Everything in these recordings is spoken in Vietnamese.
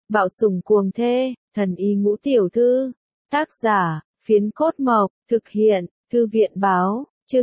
Bạo sủng cuồng thê, thần y ngũ tiểu thư. Tác giả, Phiến Cốt Mộc, thực hiện, Thư viện Báo, chương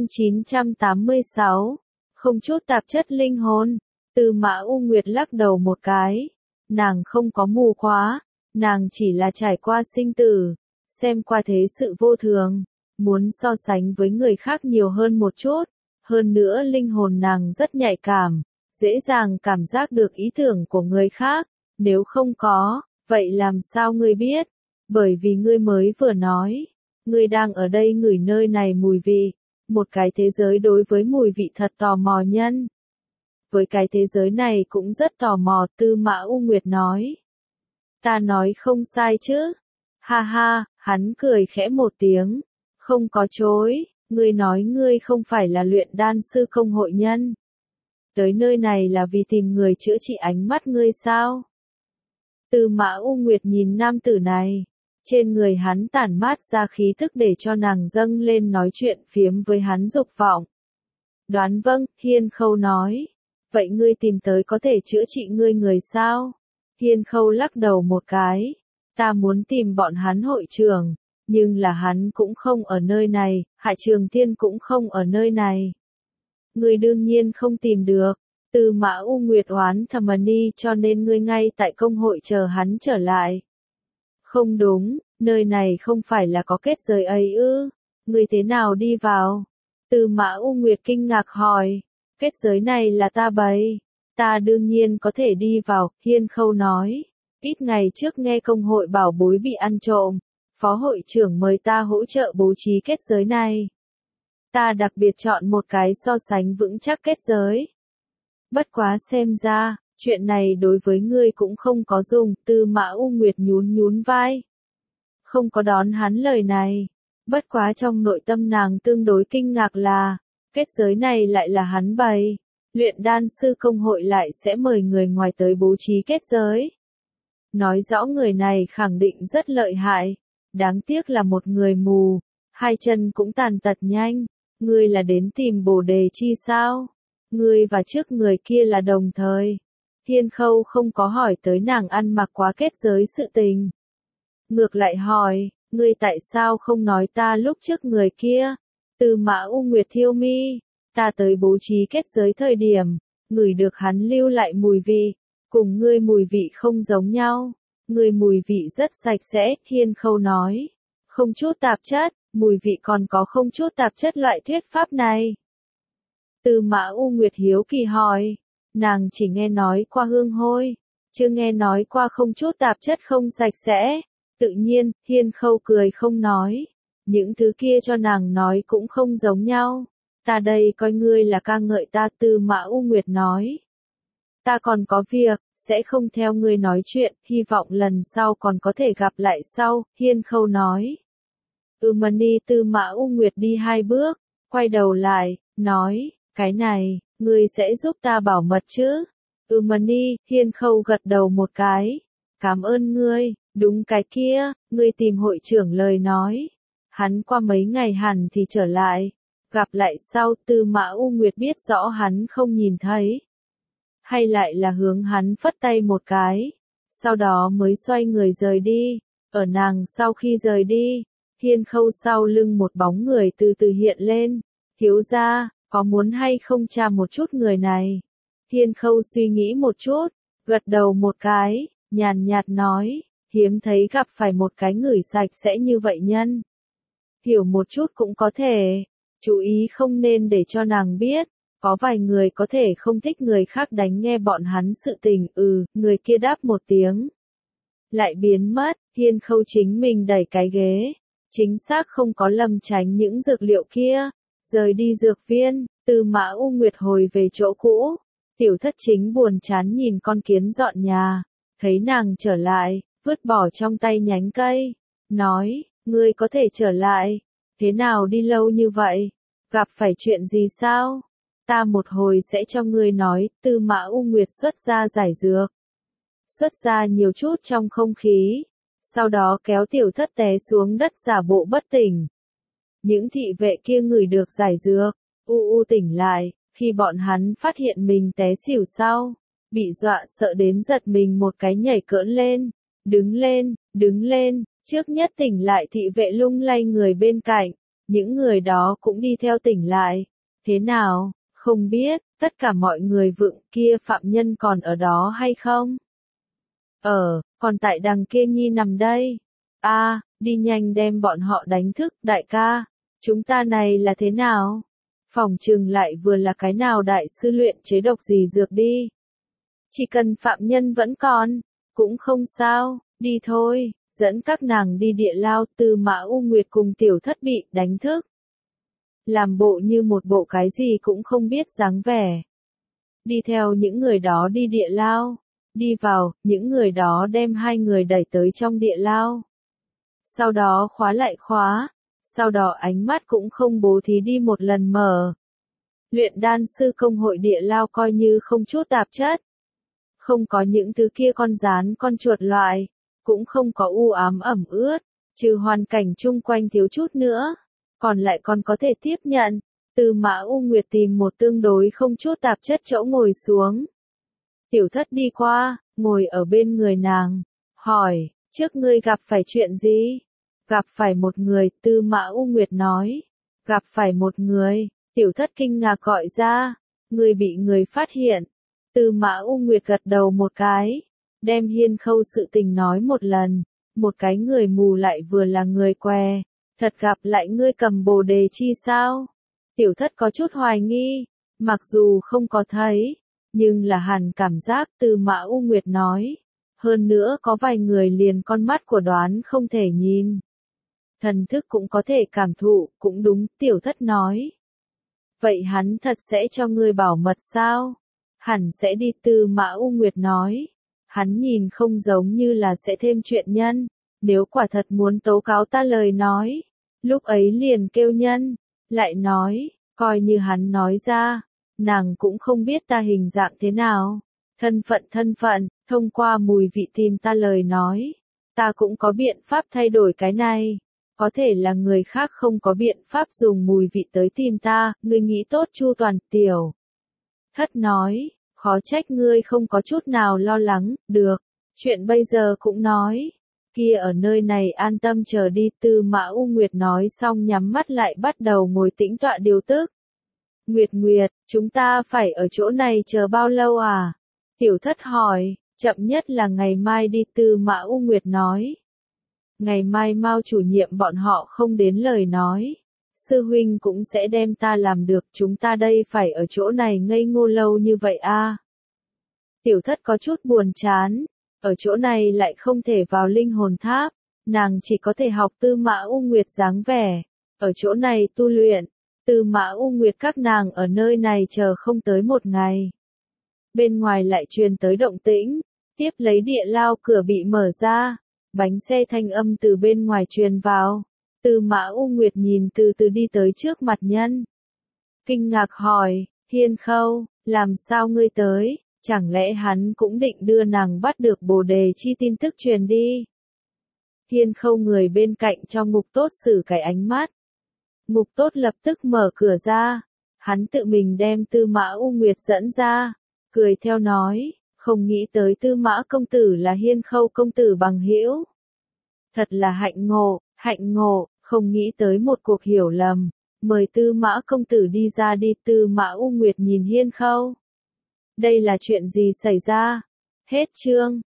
986. Không chút tạp chất linh hồn. Tư Mã U Nguyệt lắc đầu một cái. Nàng không có mù khóa, nàng chỉ là trải qua sinh tử, xem qua thế sự vô thường, muốn so sánh với người khác nhiều hơn một chút. Hơn nữa linh hồn nàng rất nhạy cảm, dễ dàng cảm giác được ý tưởng của người khác. Nếu không có, vậy làm sao ngươi biết? Bởi vì ngươi mới vừa nói, ngươi đang ở đây ngửi nơi này mùi vị, một cái thế giới đối với mùi vị thật tò mò nhân. Với cái thế giới này cũng rất tò mò, Tư Mã U Nguyệt nói. Ta nói không sai chứ? Ha ha, hắn cười khẽ một tiếng, không có chối, ngươi nói ngươi không phải là luyện đan sư công hội nhân. Tới nơi này là vì tìm người chữa trị ánh mắt ngươi sao? Tư Mã U Nguyệt nhìn nam tử này, trên người hắn tản mát ra khí thức để cho nàng dâng lên nói chuyện phiếm với hắn dục vọng. Đoán vâng, Hiên Khâu nói. Vậy ngươi tìm tới có thể chữa trị ngươi người sao? Hiên Khâu lắc đầu một cái. Ta muốn tìm bọn hắn hội trưởng, nhưng là hắn cũng không ở nơi này, Hạ Trường Thiên cũng không ở nơi này. Ngươi đương nhiên không tìm được. Tư Mã U Nguyệt oán thầm ni, cho nên ngươi ngay tại công hội chờ hắn trở lại. Không đúng, nơi này không phải là có kết giới ấy ư? Ngươi thế nào đi vào? Tư Mã U Nguyệt kinh ngạc hỏi. Kết giới này là ta bày. Ta đương nhiên có thể đi vào, Hiên Khâu nói. Ít ngày trước nghe công hội bảo bối bị ăn trộm, phó hội trưởng mời ta hỗ trợ bố trí kết giới này. Ta đặc biệt chọn một cái so sánh vững chắc kết giới. Bất quá xem ra, chuyện này đối với ngươi cũng không có dùng, Tư Mã U Nguyệt nhún vai. Không có đón hắn lời này. Bất quá trong nội tâm nàng tương đối kinh ngạc là, kết giới này lại là hắn bày. Luyện đan sư công hội lại sẽ mời người ngoài tới bố trí kết giới. Nói rõ người này khẳng định rất lợi hại. Đáng tiếc là một người mù, hai chân cũng tàn tật nhanh. Ngươi là đến tìm bồ đề chi sao? Ngươi và trước người kia là đồng thời. Hiên Khâu không có hỏi tới nàng ăn mặc quá kết giới sự tình. Ngược lại hỏi, ngươi tại sao không nói ta lúc trước người kia? Tư Mã U Nguyệt thiêu mi, ta tới bố trí kết giới thời điểm, ngửi được hắn lưu lại mùi vị, cùng ngươi mùi vị không giống nhau. Ngươi mùi vị rất sạch sẽ, Hiên Khâu nói. Không chút tạp chất, mùi vị còn có không chút tạp chất loại thuyết pháp này. Tư Mã U Nguyệt hiếu kỳ hỏi, nàng chỉ nghe nói qua hương hôi, chưa nghe nói qua không chút tạp chất không sạch sẽ. Tự nhiên, Hiên Khâu cười không nói. Những thứ kia cho nàng nói cũng không giống nhau. Ta đây coi ngươi là ca ngợi ta, Tư Mã U Nguyệt nói. Ta còn có việc, sẽ không theo ngươi nói chuyện, hy vọng lần sau còn có thể gặp lại sau, Hiên Khâu nói. Mani, Tư Mã U Nguyệt đi hai bước, quay đầu lại, nói, cái này, ngươi sẽ giúp ta bảo mật chứ? Mani, Hiên Khâu gật đầu một cái. Cảm ơn ngươi, đúng cái kia, ngươi tìm hội trưởng lời nói. Hắn qua mấy ngày hẳn thì trở lại. Gặp lại sau, Tư Mã U Nguyệt biết rõ hắn không nhìn thấy. Hay lại là hướng hắn phất tay một cái. Sau đó mới xoay người rời đi. Ở nàng sau khi rời đi, Hiên Khâu sau lưng một bóng người từ từ hiện lên. Thiếu gia, có muốn hay không tra một chút người này? Hiên Khâu suy nghĩ một chút, gật đầu một cái, nhàn nhạt nói, hiếm thấy gặp phải một cái ngửi sạch sẽ như vậy nhân. Hiểu một chút cũng có thể, chú ý không nên để cho nàng biết. Có vài người có thể không thích người khác đánh nghe bọn hắn sự tình, người kia đáp một tiếng. Lại biến mất, Hiên Khâu chính mình đẩy cái ghế. Chính xác không có lầm tránh những dược liệu kia. Rời đi dược viên, Tư Mã U Nguyệt hồi về chỗ cũ. Tiểu Thất Chính buồn chán nhìn con kiến dọn nhà. Thấy nàng trở lại, vứt bỏ trong tay nhánh cây. Nói, ngươi có thể trở lại. Thế nào đi lâu như vậy? Gặp phải chuyện gì sao? Ta một hồi sẽ cho ngươi nói, Tư Mã U Nguyệt xuất ra giải dược. Xuất ra nhiều chút trong không khí. Sau đó kéo Tiểu Thất té xuống đất giả bộ bất tỉnh. Những thị vệ kia ngửi được giải dược, tỉnh lại, khi bọn hắn phát hiện mình té xỉu sau. Bị dọa sợ đến giật mình một cái nhảy cỡn lên, đứng lên, trước nhất tỉnh lại thị vệ lung lay người bên cạnh, những người đó cũng đi theo tỉnh lại. Thế nào, không biết, tất cả mọi người vựng kia phạm nhân còn ở đó hay không? Còn tại đằng kia nhi nằm đây. Đi nhanh đem bọn họ đánh thức, đại ca. Chúng ta này là thế nào? Phòng trừng lại vừa là cái nào đại sư luyện chế độc gì dược đi. Chỉ cần phạm nhân vẫn còn, cũng không sao, đi thôi, dẫn các nàng đi địa lao. Tư Mã U Nguyệt cùng Tiểu Thất bị đánh thức. Làm bộ như một bộ cái gì cũng không biết dáng vẻ. Đi theo những người đó đi địa lao. Đi vào, những người đó đem hai người đẩy tới trong địa lao. Sau đó khóa lại khóa. Sau đó ánh mắt cũng không bố thí đi một lần mở. Luyện đan sư công hội địa lao coi như không chút tạp chất. Không có những thứ kia con gián con chuột loại. Cũng không có u ám ẩm ướt. Trừ hoàn cảnh chung quanh thiếu chút nữa. Còn lại còn có thể tiếp nhận. Tư Mã U Nguyệt tìm một tương đối không chút tạp chất chỗ ngồi xuống. Tiểu Thất đi qua, ngồi ở bên người nàng. Hỏi, trước ngươi gặp phải chuyện gì? Gặp phải một người, Tư Mã U Nguyệt nói. Gặp phải một người, Tiểu Thất kinh ngạc gọi ra. Ngươi bị người phát hiện. Tư Mã U Nguyệt gật đầu một cái. Đem Hiên Khâu sự tình nói một lần. Một cái người mù lại vừa là người què. Thật gặp lại ngươi cầm bồ đề chi sao? Tiểu Thất có chút hoài nghi. Mặc dù không có thấy. Nhưng là hẳn cảm giác. Tư Mã U Nguyệt nói. Hơn nữa có vài người liền con mắt của đoán không thể nhìn. Thần thức cũng có thể cảm thụ, cũng đúng, Tiểu Thất nói. Vậy hắn thật sẽ cho ngươi bảo mật sao? Hẳn sẽ đi. Tư Mã U Nguyệt nói. Hắn nhìn không giống như là sẽ thêm chuyện nhân. Nếu quả thật muốn tố cáo ta lời nói. Lúc ấy liền kêu nhân. Lại nói, coi như hắn nói ra. Nàng cũng không biết ta hình dạng thế nào. Thân phận, thông qua mùi vị tìm ta lời nói. Ta cũng có biện pháp thay đổi cái này. Có thể là người khác không có biện pháp dùng mùi vị tới tìm ta, ngươi nghĩ tốt chu toàn. Tiểu Thất nói, khó trách ngươi không có chút nào lo lắng. Được, chuyện bây giờ cũng nói. Kia ở nơi này an tâm chờ đi. Tư Mã U Nguyệt nói xong nhắm mắt lại bắt đầu ngồi tĩnh tọa điều tức. Nguyệt, chúng ta phải ở chỗ này chờ bao lâu à? Tiểu Thất hỏi, chậm nhất là ngày mai đi. Tư Mã U Nguyệt nói. Ngày mai Mao chủ nhiệm bọn họ không đến lời nói. Sư huynh cũng sẽ đem ta làm được. Chúng ta đây phải ở chỗ này ngây ngô lâu như vậy à? Tiểu Thất có chút buồn chán. Ở chỗ này lại không thể vào linh hồn tháp. Nàng chỉ có thể học Tư Mã U Nguyệt dáng vẻ. Ở chỗ này tu luyện. Tư Mã U Nguyệt các nàng ở nơi này chờ không tới một ngày. Bên ngoài lại truyền tới động tĩnh. Tiếp lấy địa lao cửa bị mở ra. Bánh xe thanh âm từ bên ngoài truyền vào. Tư Mã U Nguyệt nhìn từ từ đi tới trước mặt nhân. Kinh ngạc hỏi, Hiên Khâu, làm sao ngươi tới? Chẳng lẽ hắn cũng định đưa nàng bắt được bồ đề chi tin tức truyền đi? Hiên Khâu người bên cạnh cho Ngục Tốt xử cái ánh mắt. Ngục Tốt lập tức mở cửa ra. Hắn tự mình đem Tư Mã U Nguyệt dẫn ra. Cười theo nói, không nghĩ tới Tư Mã công tử là Hiên Khâu công tử bằng hữu. Thật là hạnh ngộ, không nghĩ tới một cuộc hiểu lầm. Mời Tư Mã công tử đi ra đi. Tư Mã U Nguyệt nhìn Hiên Khâu. Đây là chuyện gì xảy ra? Hết chương.